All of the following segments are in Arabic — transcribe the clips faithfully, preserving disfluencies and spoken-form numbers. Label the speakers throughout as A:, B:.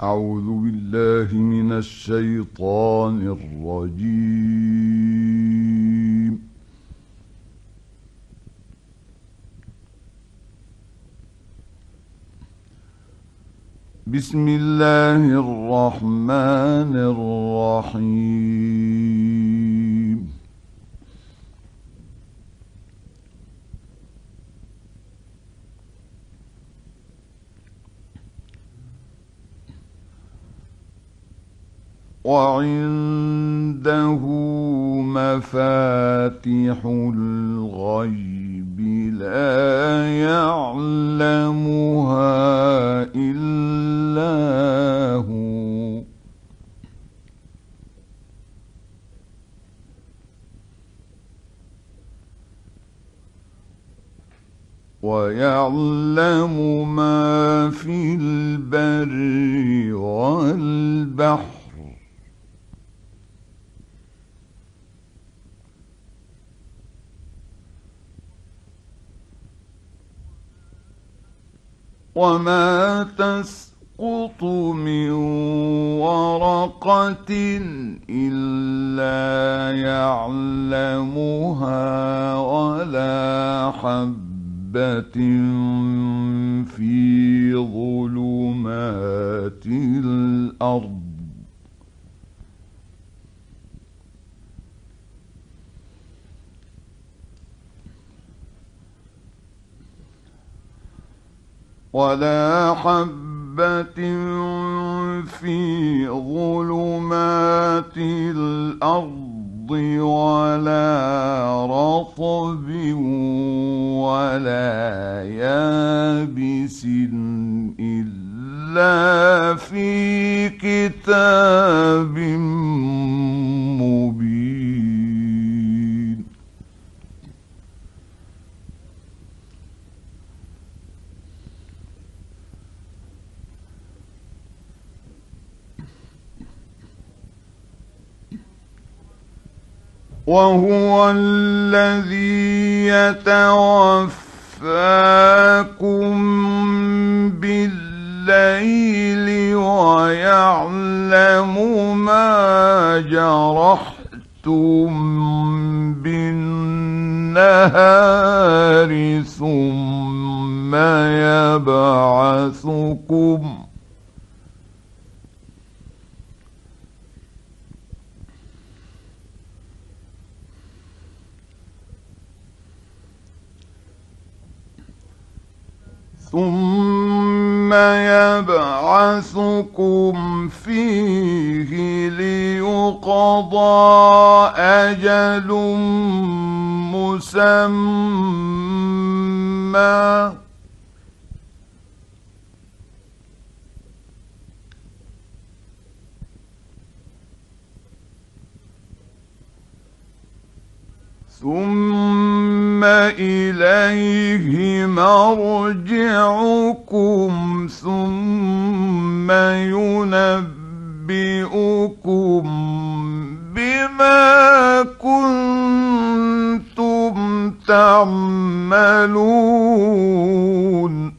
A: أعوذ بالله من الشيطان الرجيم. بسم الله الرحمن الرحيم. وعنده مفاتح الغيب لا يعلمها إلا هو ويعلم ما في البر والبحر وما تسقط من ورقة إلا يعلمها ولا حبة في ظلمات الأرض ولا حبة في ظلمات الأرض ولا رطب ولا يابس إلا في كتاب مبين. وهو الذي يتوفاكم بالليل ويعلم ما جرحتم بالنهار ثم يبعثكم ثم يبعثكم فيه ليقضى أجل مسمى ثم إليه مرجعكم ثم ينبئكم بما كنتم تعملون.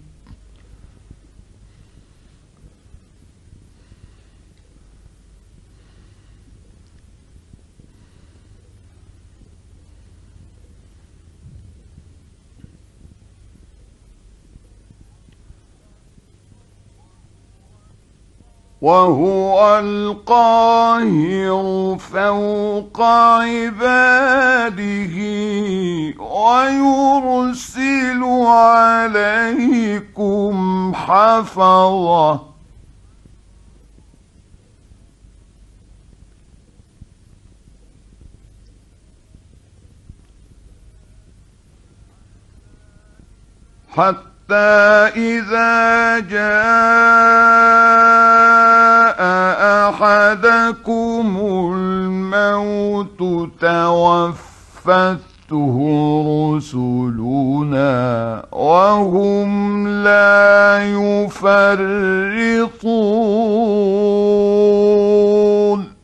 A: وهو القاهر فوق عباده ويرسل عليكم حفظة حتى إذا جاء أحدكم الموت توفته رسلنا وهم لا يفرطون.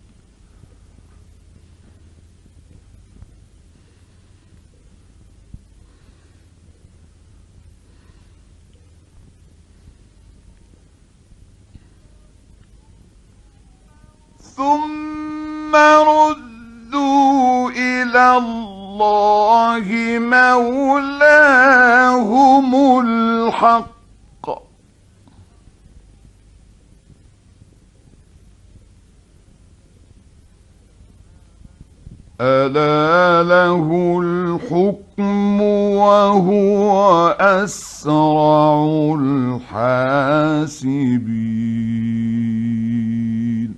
A: ثم ردوا إلى الله مولاهم الحق ألا له الحكم وهو أسرع الحاسبين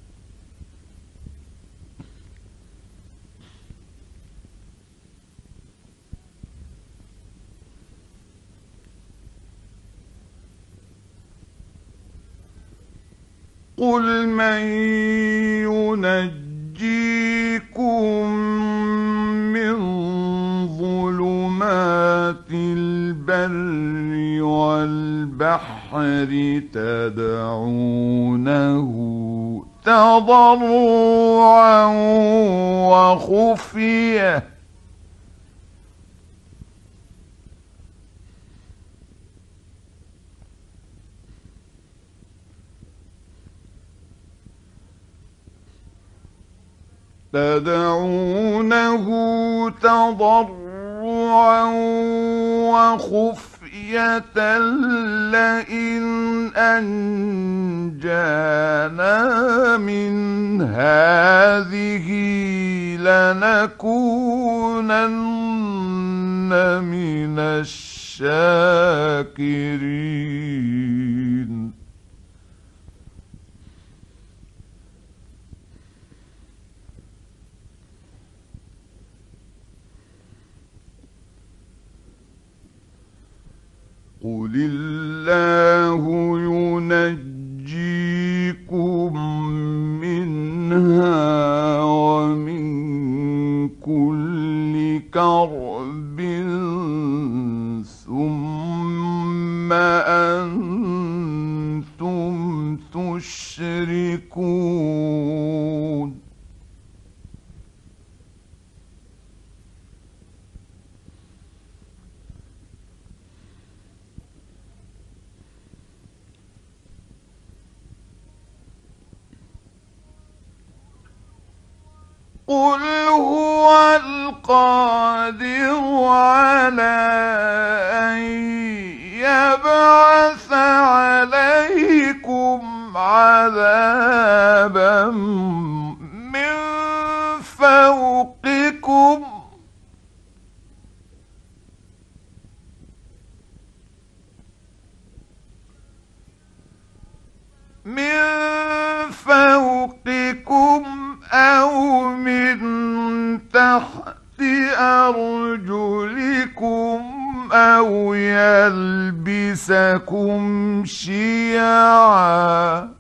A: قل من ينجيكم من ظلمات البر والبحر تدعونه تضرعا وخفية تدعونه تضرعا وخفية لئن أنجانا من هذه لنكونن من الشاكرين قل الله ينجيكم منها ومن كل كرب ثم أنتم تشركون قل هو القادر على أن يبعث عليكم عذابا من فوقكم من فوقكم أو من تحت أرجلكم أو يلبسكم شيعا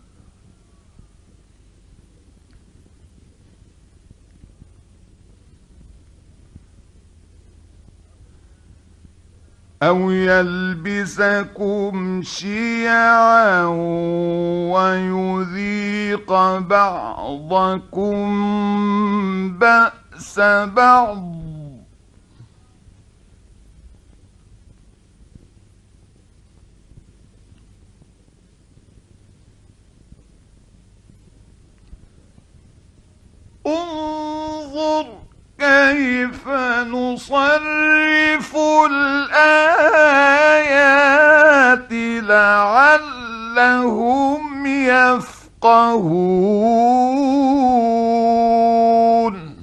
A: أو يلبسكم شيعا ويذيق بعضكم بأس بعض انظر كيف نصرف الآيات لعلهم يفقهون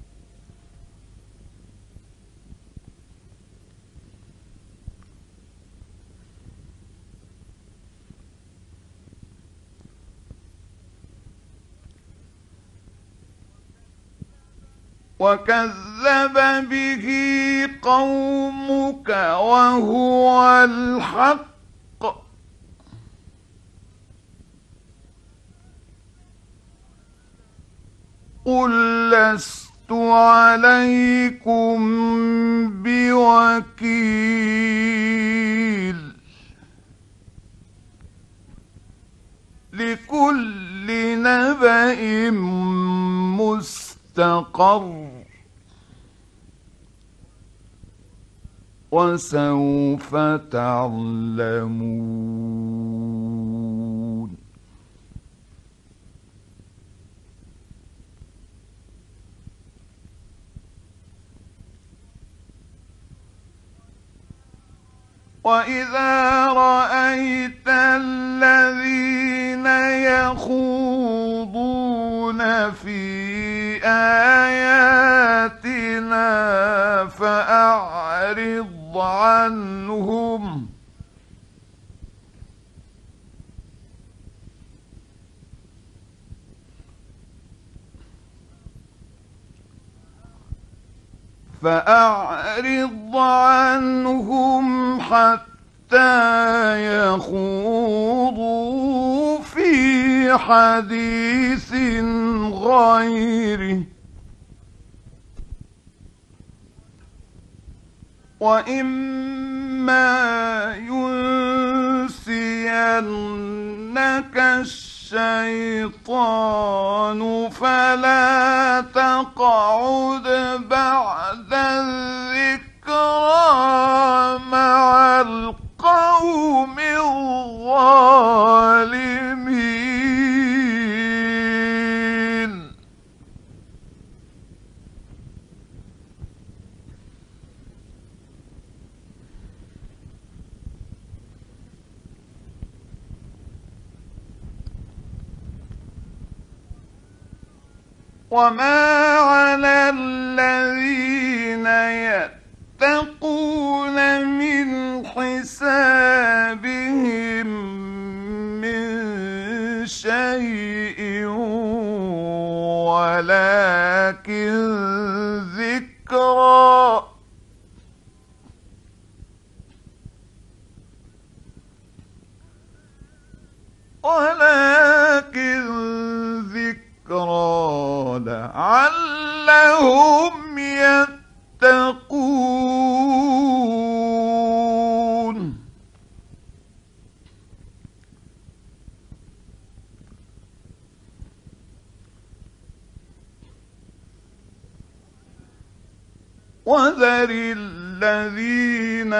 A: وكذب به قومك وهو الحق قل لست عليكم بوكيل لكل نبأ مستقر وسوف تعلمون وإذا رأيت الذين يخوضون في آياتنا فأعرض عنهم فأعرض عنهم حتى يخوضوا في حديث غيره وإما ينسينك الشيطان فلا تقعد بعد الذكرى مع القوم الظالمين. وما على الذين يتقون من حسابهم من شيء ولكن ذكرى ولكن ذكرى لعلهم يتقون. وذر الذين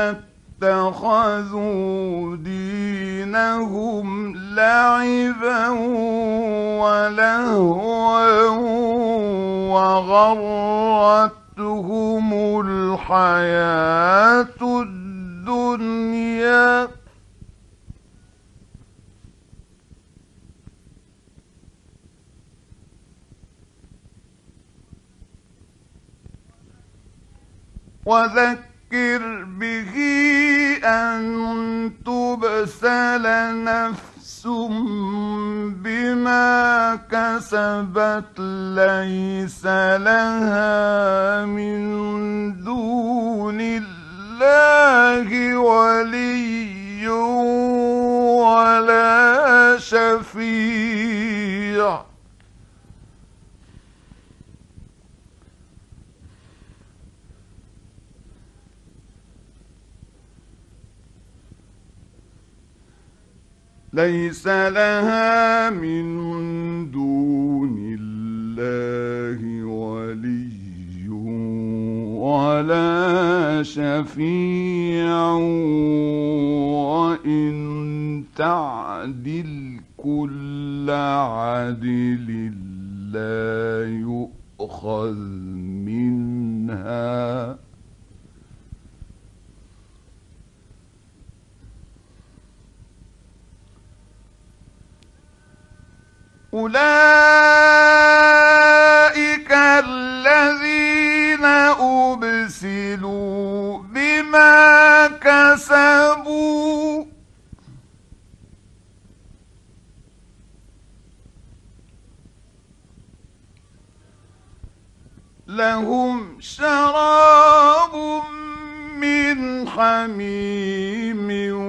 A: اتخذوا دينهم لعبا ولهوا وغرتهم الحياة الدنيا وذكر به أن تبسل نفس بما كسبت ليس لها من دون الله ولي ولا شفيع ليس لها من دون الله ولي ولا شفيع وإن تعدل كل عدل لا يؤخذ منها أولئك الذين أبسلوا بما كسبوا لهم شراب من حميم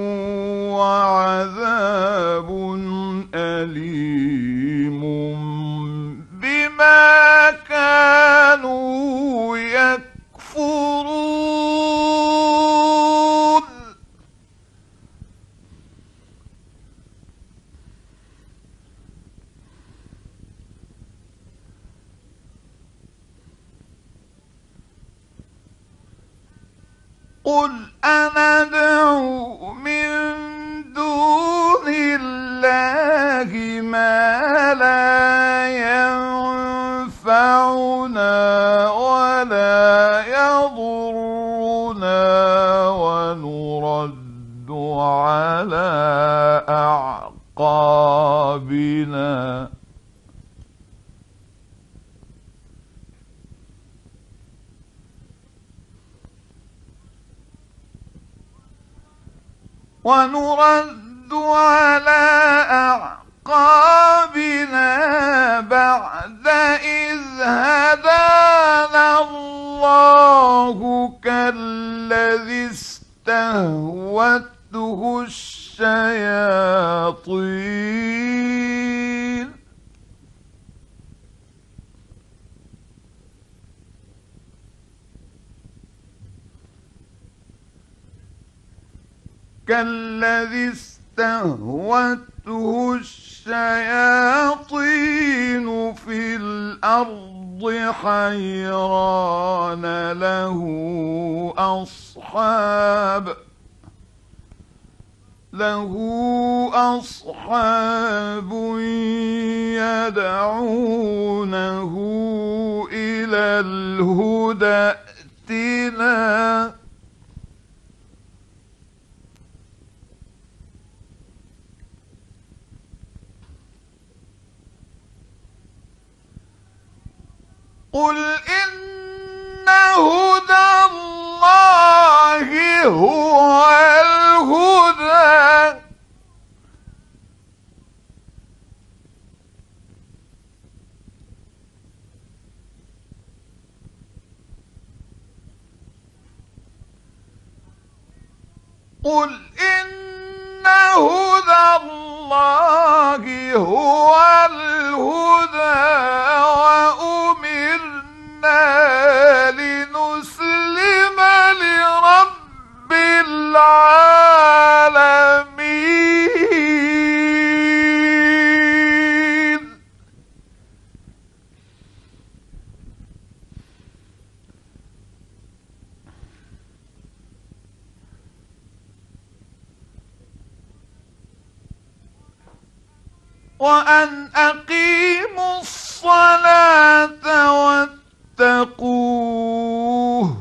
A: وعذاب أليم بما كانوا يكفرون قل أندعو من دون الله ما لا ينفعنا ولا يضرنا ونرد أعقابنا ونرد على أعقابنا بعد إذ هدانا الله كالذي استهوته الشياطين كالذي استهوته الشياطين في الأرض حيران له أصحاب له أصحاب يدعونه إلى الهدى ائتنا قل إن هدى الله هو الهدى قل إن هدى الله هو الهدى وأمرنا لنسلم لرب العالمين وأن أقيموا الصلاة واتقوه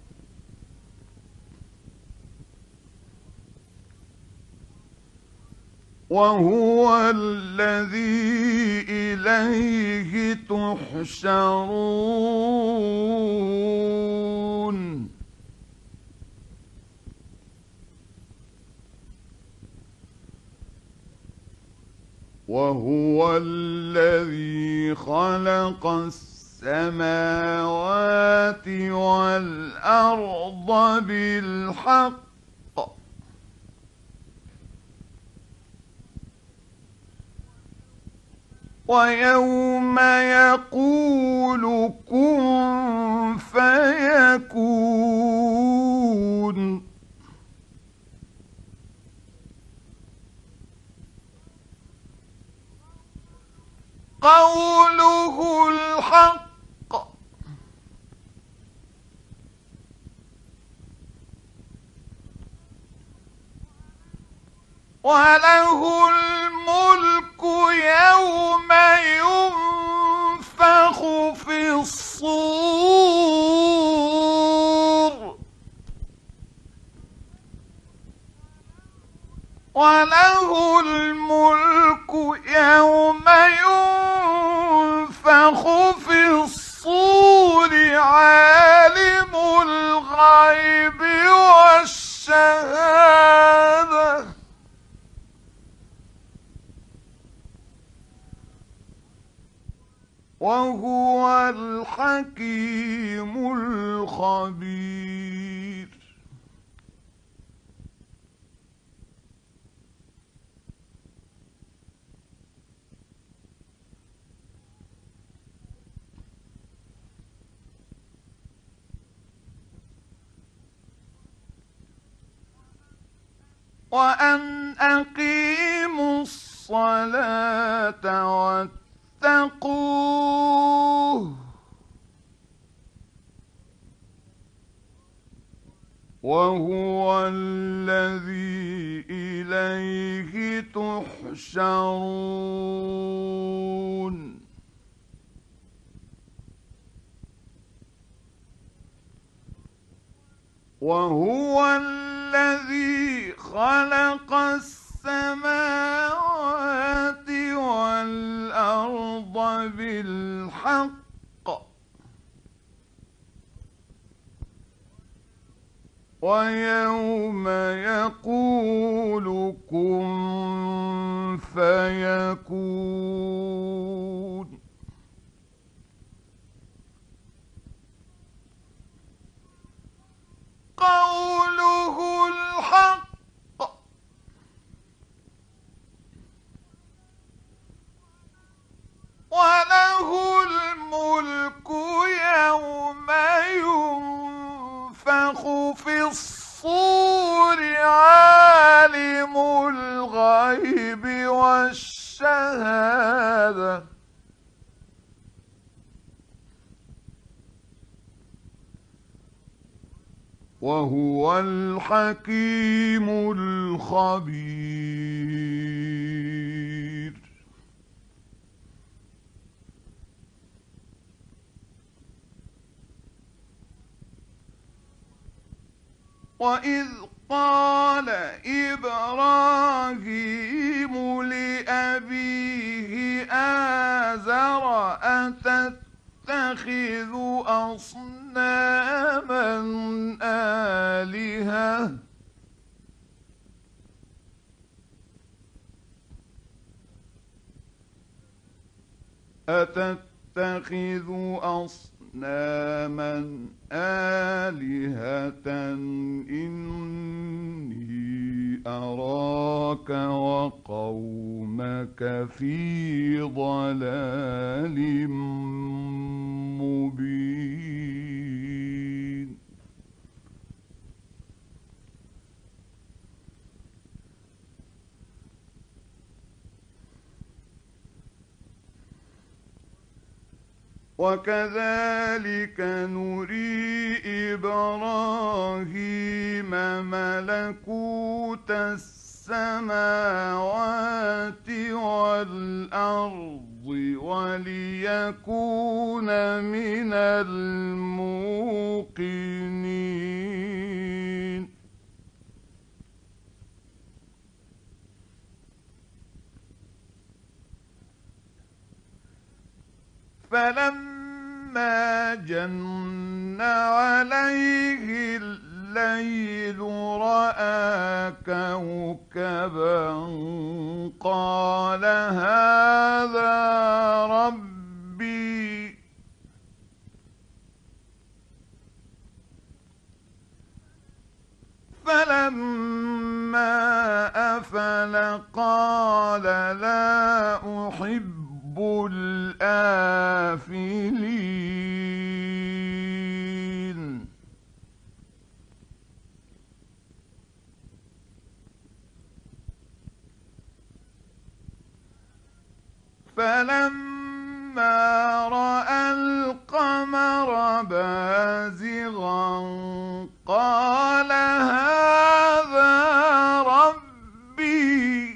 A: وهو الذي إليه تحشرون وهو الذي خلق السماوات والأرض بالحق ويوم يقول كن فيكون قوله الحق وله الملك يوم ينفخ في الصور وله الملك يوم ينفخ في الصور عالم الغيب والشهادة وهو الحكيم الخبير وأن أقيموا الصلاة واتقوه وهو الذي إليه تحشرون وهو الذي خلق السماوات الحق ويوم يقول كن فيكون قوله الحق وله الملك يوم ينفخ في الصور عالم الغيب والشهادة وهو الحكيم الخبير. وإذ قال إبراهيم لأبيه آزر أتتخذ أصناما آلهة أتتخذ أصناما آلهة إني أراك وقومك في ضلال مبين. وكذلك نري إبراهيم ملكوت السماوات والأرض وليكون من الموقنين. فلما جن عليه الليل رأى كوكبا قال هذا ربي فلما أفل قال لا أحب الآفلين. فلما رأى القمر بازغا قال هذا ربي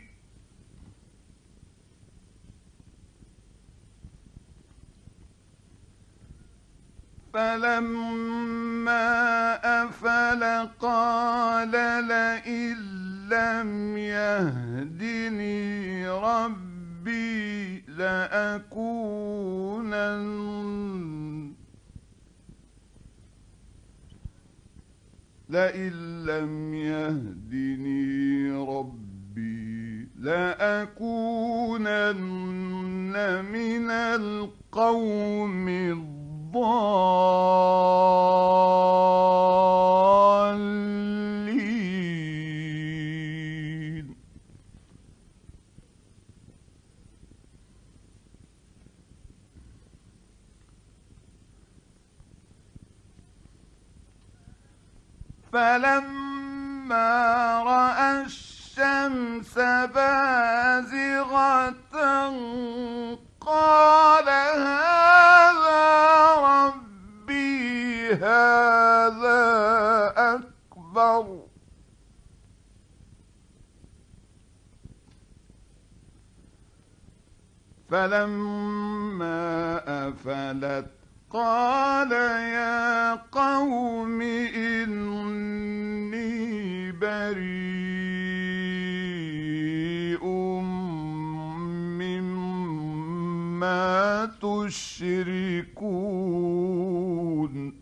A: فلما أفل قال لئن لم يهدني ربي لأكونن لئن لم يهدني ربي لأكونن من القوم الضالين. فلما رأى الشمس بازغة قال هذا ربي هذا أكبر فلما أفلت قال يا قوم إني بريء مما تشركون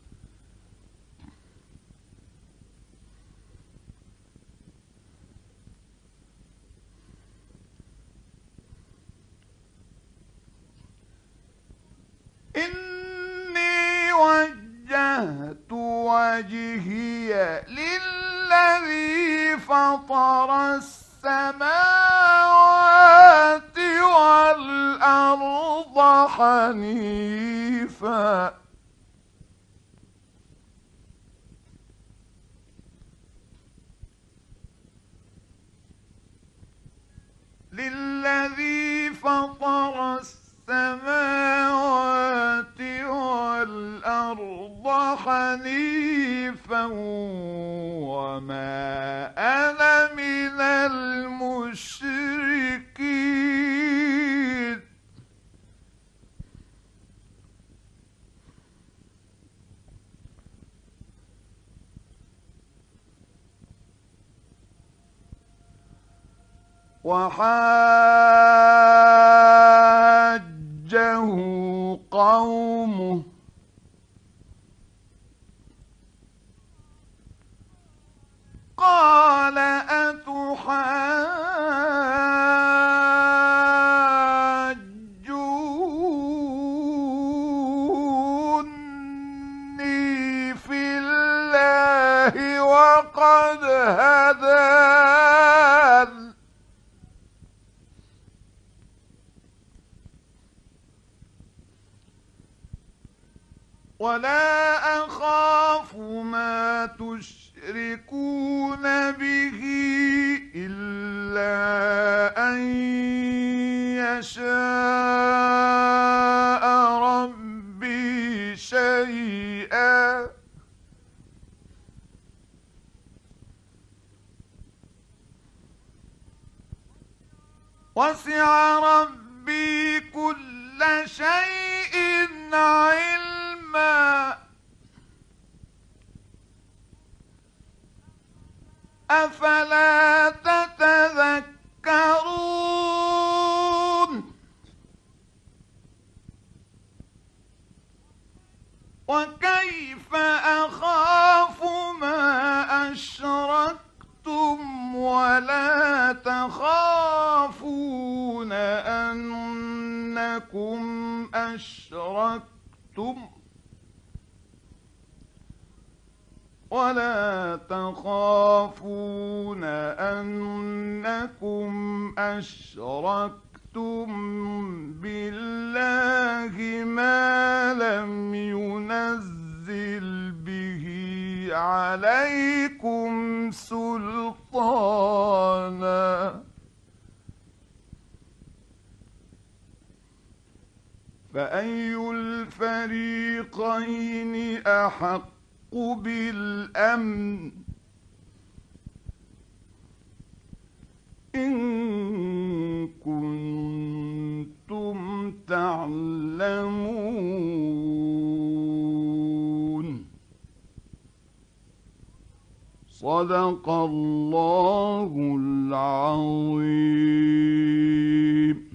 A: إني وجهت وجهي للذي فطر السماوات والأرض حنيفا للذي فطر السماوات والأرض حنيفا وما أنا من المشركين وحاجه قومه قال أتحاجوني في الله وقد هدان ولا أخاف ما تشركون به إلا أن يشاء ربي شيئا وسع ربي كل شيء علما أفلا تتذكرون وكيف أخاف ما أشركتم ولا تخافون أنكم أشركتم ولا تخافون أنكم أشركتم بالله ما لم ينزل به عليكم سلطانا فأي الفريقين أحق بالأمن إن كنتم تعلمون صدق الله العظيم.